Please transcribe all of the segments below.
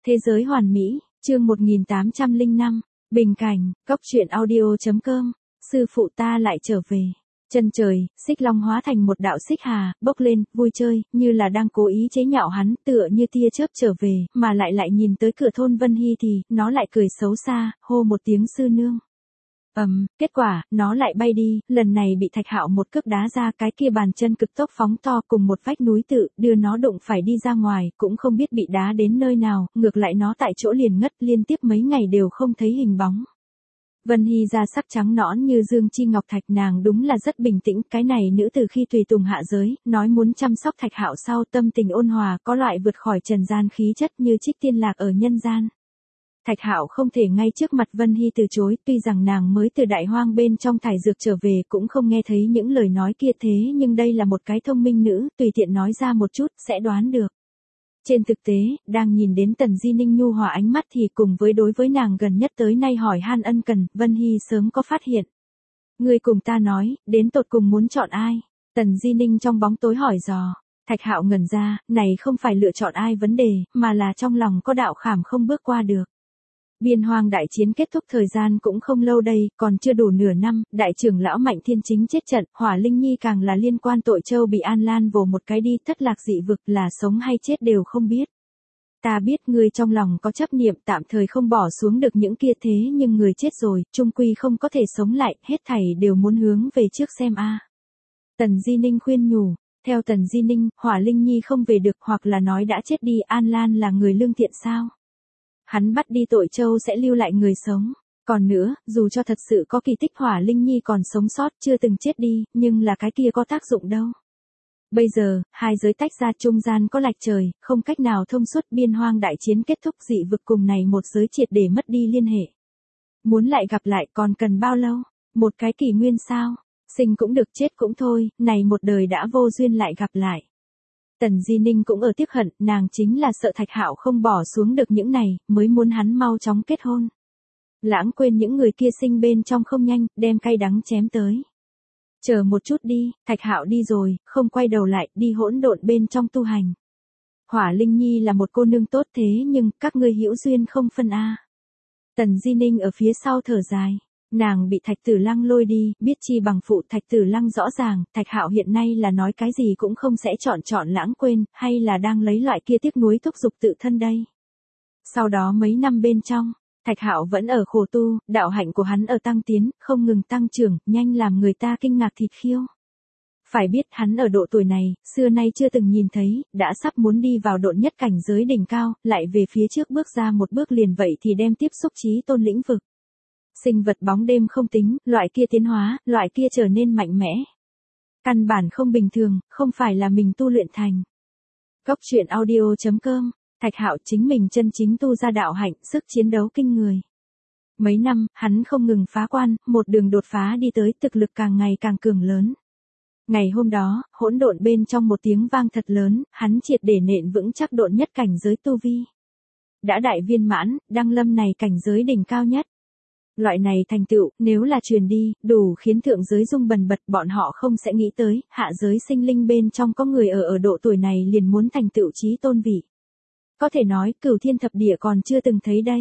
Thế giới hoàn mỹ, chương 1805, Bình cảnh, cốc truyện audio.com, sư phụ ta lại trở về. Chân trời, xích long hóa thành một đạo xích hà, bốc lên, vui chơi, như là đang cố ý chế nhạo hắn, tựa như tia chớp trở về, mà lại nhìn tới cửa thôn Vân Hy thì, nó lại cười xấu xa, hô một tiếng sư nương. Kết quả, nó lại bay đi, lần này bị Thạch Hạo một cước đá ra, cái kia bàn chân cực tốc phóng to cùng một vách núi tự, đưa nó đụng phải đi ra ngoài, cũng không biết bị đá đến nơi nào, ngược lại nó tại chỗ liền ngất, liên tiếp mấy ngày đều không thấy hình bóng. Vân Hy da sắc trắng nõn như dương chi ngọc thạch, nàng đúng là rất bình tĩnh, cái này nữ từ khi tùy tùng hạ giới, nói muốn chăm sóc Thạch Hạo sau tâm tình ôn hòa, có loại vượt khỏi trần gian khí chất như trích tiên lạc ở nhân gian. Thạch Hạo không thể ngay trước mặt Vân Hy từ chối, tuy rằng nàng mới từ đại hoang bên trong thải dược trở về cũng không nghe thấy những lời nói kia, thế nhưng đây là một cái thông minh nữ, tùy tiện nói ra một chút, sẽ đoán được. Trên thực tế, đang nhìn đến Tần Di Ninh nhu hòa ánh mắt thì cùng với đối với nàng gần nhất tới nay hỏi han ân cần, Vân Hy sớm có phát hiện. Ngươi cùng ta nói, đến tột cùng muốn chọn ai? Tần Di Ninh trong bóng tối hỏi dò. Thạch Hạo ngẩn ra, này không phải lựa chọn ai vấn đề, mà là trong lòng có đạo khảm không bước qua được. Biên Hoang đại chiến kết thúc thời gian cũng không lâu đây, còn chưa đủ nửa năm, đại trưởng lão Mạnh Thiên Chính chết trận, Hỏa Linh Nhi càng là liên quan tội châu bị An Lan vồ một cái đi, thất lạc dị vực, là sống hay chết đều không biết. Ta biết ngươi trong lòng có chấp niệm, tạm thời không bỏ xuống được những kia, thế nhưng người chết rồi, chung quy không có thể sống lại, hết thảy đều muốn hướng về trước xem a. Tần Di Ninh khuyên nhủ. Theo Tần Di Ninh, Hỏa Linh Nhi không về được, hoặc là nói đã chết đi, An Lan là người lương thiện sao? Hắn bắt đi tội châu sẽ lưu lại người sống. Còn nữa, dù cho thật sự có kỳ tích Hỏa Linh Nhi còn sống sót, chưa từng chết đi, nhưng là cái kia có tác dụng đâu. Bây giờ, hai giới tách ra, trung gian có lạch trời, không cách nào thông suốt, Biên Hoang đại chiến kết thúc, dị vực cùng này một giới triệt để mất đi liên hệ. Muốn lại gặp lại còn cần bao lâu? Một cái kỷ nguyên sao? Sinh cũng được, chết cũng thôi, này một đời đã vô duyên lại gặp lại. Tần Di Ninh cũng ở tiếc hận, nàng chính là sợ Thạch Hạo không bỏ xuống được những này, mới muốn hắn mau chóng kết hôn. Lãng quên những người kia sinh bên trong không nhanh, đem cay đắng chém tới. Chờ một chút đi, Thạch Hạo đi rồi, không quay đầu lại, đi hỗn độn bên trong tu hành. Hỏa Linh Nhi là một cô nương tốt, thế nhưng, các ngươi hữu duyên không phân a. Tần Di Ninh ở phía sau thở dài. Nàng bị Thạch Tử Lăng lôi đi, biết chi bằng phụ. Thạch Tử Lăng rõ ràng, Thạch Hạo hiện nay là nói cái gì cũng không sẽ chọn lãng quên, hay là đang lấy loại kia tiếc nuối thúc giục tự thân đây. Sau đó mấy năm bên trong, Thạch Hạo vẫn ở khổ tu, đạo hạnh của hắn ở tăng tiến, không ngừng tăng trưởng, nhanh làm người ta kinh ngạc thịt khiêu. Phải biết hắn ở độ tuổi này, xưa nay chưa từng nhìn thấy, đã sắp muốn đi vào độn nhất cảnh giới đỉnh cao, lại về phía trước bước ra một bước liền vậy thì đem tiếp xúc chí tôn lĩnh vực. Sinh vật bóng đêm không tính, loại kia tiến hóa, loại kia trở nên mạnh mẽ. Căn bản không bình thường, không phải là mình tu luyện thành. Cốc truyện audio.com, Thạch Hạo chính mình chân chính tu ra đạo hạnh, sức chiến đấu kinh người. Mấy năm, hắn không ngừng phá quan, một đường đột phá đi tới, thực lực càng ngày càng cường lớn. Ngày hôm đó, hỗn độn bên trong một tiếng vang thật lớn, hắn triệt để nện vững chắc độn nhất cảnh giới tu vi. Đã đại viên mãn, đăng lâm này cảnh giới đỉnh cao nhất. Loại này thành tựu, nếu là truyền đi, đủ khiến thượng giới rung bần bật, bọn họ không sẽ nghĩ tới, hạ giới sinh linh bên trong có người ở độ tuổi này liền muốn thành tựu chí tôn vị. Có thể nói, cửu thiên thập địa còn chưa từng thấy đây.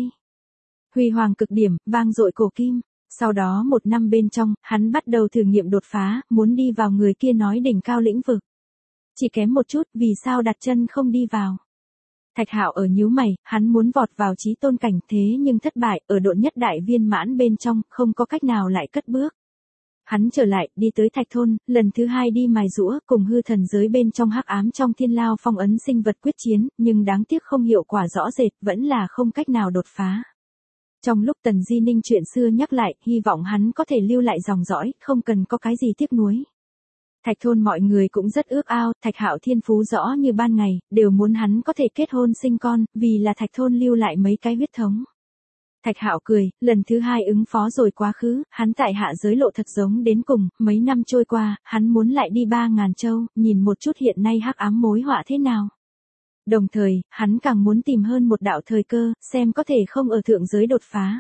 Huy hoàng cực điểm, vang dội cổ kim. Sau đó một năm bên trong, hắn bắt đầu thử nghiệm đột phá, muốn đi vào người kia nói đỉnh cao lĩnh vực. Chỉ kém một chút, vì sao đặt chân không đi vào. Thạch Hạo ở nhíu mày, hắn muốn vọt vào chí tôn cảnh, thế nhưng thất bại, ở độn nhất đại viên mãn bên trong, không có cách nào lại cất bước. Hắn trở lại, đi tới Thạch Thôn, lần thứ hai đi mài giũa, cùng hư thần giới bên trong hắc ám trong thiên lao phong ấn sinh vật quyết chiến, nhưng đáng tiếc không hiệu quả rõ rệt, vẫn là không cách nào đột phá. Trong lúc Tần Di Ninh chuyện xưa nhắc lại, hy vọng hắn có thể lưu lại dòng dõi, không cần có cái gì tiếc nuối. Thạch Thôn mọi người cũng rất ước ao, Thạch Hạo thiên phú rõ như ban ngày, đều muốn hắn có thể kết hôn sinh con, vì là Thạch Thôn lưu lại mấy cái huyết thống. Thạch Hạo cười, lần thứ hai ứng phó rồi quá khứ, hắn tại hạ giới lộ thật giống đến cùng, mấy năm trôi qua, hắn muốn lại đi 3.000 châu, nhìn một chút hiện nay hắc ám mối họa thế nào. Đồng thời, hắn càng muốn tìm hơn một đạo thời cơ, xem có thể không ở thượng giới đột phá.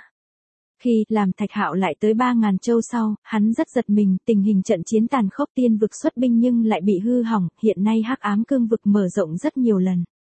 Khi làm Thạch Hạo lại tới 3.000 châu sau, hắn rất giật mình, tình hình trận chiến tàn khốc, tiên vực xuất binh nhưng lại bị hư hỏng, hiện nay hắc ám cương vực mở rộng rất nhiều lần.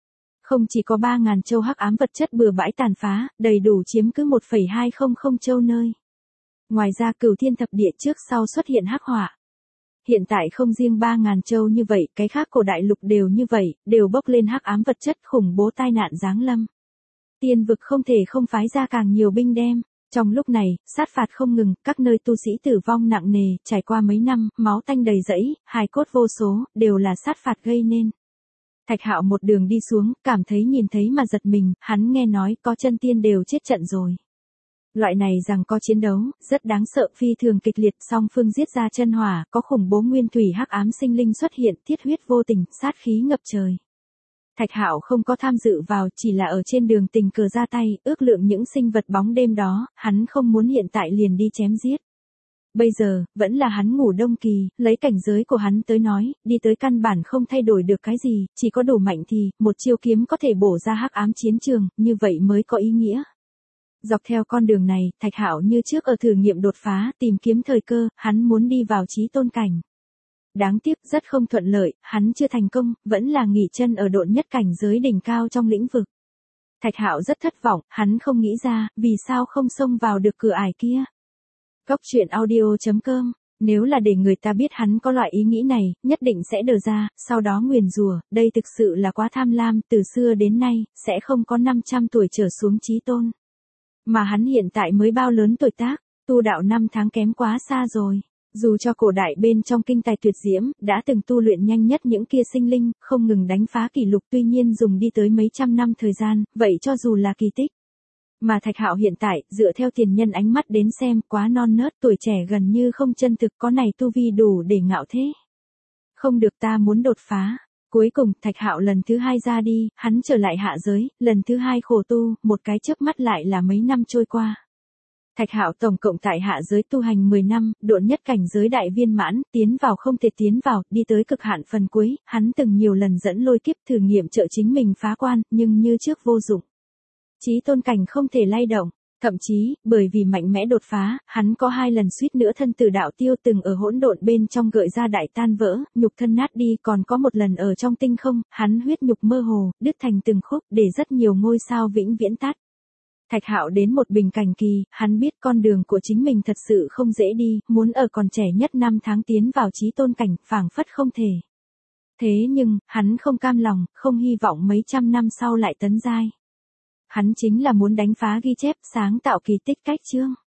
Không chỉ có 3.000 châu hắc ám vật chất bừa bãi tàn phá, đầy đủ chiếm cứ 1,200 châu nơi. Ngoài ra cửu thiên thập địa trước sau xuất hiện hắc hỏa. Hiện tại không riêng 3.000 châu như vậy, cái khác cổ đại lục đều như vậy, đều bốc lên hắc ám vật chất khủng bố tai nạn giáng lâm. Tiên vực không thể không phái ra càng nhiều binh đem. Trong lúc này, sát phạt không ngừng, các nơi tu sĩ tử vong nặng nề, trải qua mấy năm, máu tanh đầy rẫy, hài cốt vô số, đều là sát phạt gây nên. Thạch Hạo một đường đi xuống, cảm thấy nhìn thấy mà giật mình, hắn nghe nói có chân tiên đều chết trận rồi. Loại này rằng có chiến đấu, rất đáng sợ, phi thường kịch liệt, song phương giết ra chân hỏa, có khủng bố nguyên thủy hắc ám sinh linh xuất hiện, thiết huyết vô tình, sát khí ngập trời. Thạch Hạo không có tham dự vào, chỉ là ở trên đường tình cờ ra tay, ước lượng những sinh vật bóng đêm đó, hắn không muốn hiện tại liền đi chém giết. Bây giờ, vẫn là hắn ngủ đông kỳ, lấy cảnh giới của hắn tới nói, đi tới căn bản không thay đổi được cái gì, chỉ có đủ mạnh thì, một chiêu kiếm có thể bổ ra hắc ám chiến trường, như vậy mới có ý nghĩa. Dọc theo con đường này, Thạch Hạo như trước ở thử nghiệm đột phá, tìm kiếm thời cơ, hắn muốn đi vào chí tôn cảnh. Đáng tiếc rất không thuận lợi, hắn chưa thành công, vẫn là nghỉ chân ở độn nhất cảnh giới đỉnh cao trong lĩnh vực. Thạch Hạo rất thất vọng, hắn không nghĩ ra, vì sao không xông vào được cửa ải kia. Góc truyện audio.com, nếu là để người ta biết hắn có loại ý nghĩ này, nhất định sẽ đờ ra, sau đó nguyền rủa, đây thực sự là quá tham lam, từ xưa đến nay, sẽ không có 500 tuổi trở xuống chí tôn. Mà hắn hiện tại mới bao lớn tuổi tác, tu đạo 5 tháng kém quá xa rồi. Dù cho cổ đại bên trong kinh tài tuyệt diễm, đã từng tu luyện nhanh nhất những kia sinh linh, không ngừng đánh phá kỷ lục, tuy nhiên dùng đi tới mấy trăm năm thời gian, vậy cho dù là kỳ tích. Mà Thạch Hạo hiện tại, dựa theo tiền nhân ánh mắt đến xem, quá non nớt, tuổi trẻ gần như không chân thực, có này tu vi đủ để ngạo thế. Không được, ta muốn đột phá. Cuối cùng, Thạch Hạo lần thứ 2 ra đi, hắn trở lại hạ giới, lần thứ 2 khổ tu, một cái chớp mắt lại là mấy năm trôi qua. Thạch Hạo tổng cộng tại hạ giới tu hành 10 năm, độn nhất cảnh giới đại viên mãn, tiến vào không thể tiến vào, đi tới cực hạn phần cuối, hắn từng nhiều lần dẫn lôi kiếp thử nghiệm trợ chính mình phá quan, nhưng như trước vô dụng. Chí tôn cảnh không thể lay động, thậm chí, bởi vì mạnh mẽ đột phá, hắn có 2 lần suýt nữa thân tử đạo tiêu, từng ở hỗn độn bên trong gợi ra đại tan vỡ, nhục thân nát đi, còn có một lần ở trong tinh không, hắn huyết nhục mơ hồ, đứt thành từng khúc, để rất nhiều ngôi sao vĩnh viễn tắt. Thạch Hạo đến một bình cảnh kỳ, hắn biết con đường của chính mình thật sự không dễ đi, muốn ở còn trẻ nhất 5 tháng tiến vào chí tôn cảnh, phảng phất không thể. Thế nhưng, hắn không cam lòng, không hy vọng mấy trăm năm sau lại tấn giai. Hắn chính là muốn đánh phá ghi chép, sáng tạo kỳ tích cách chương.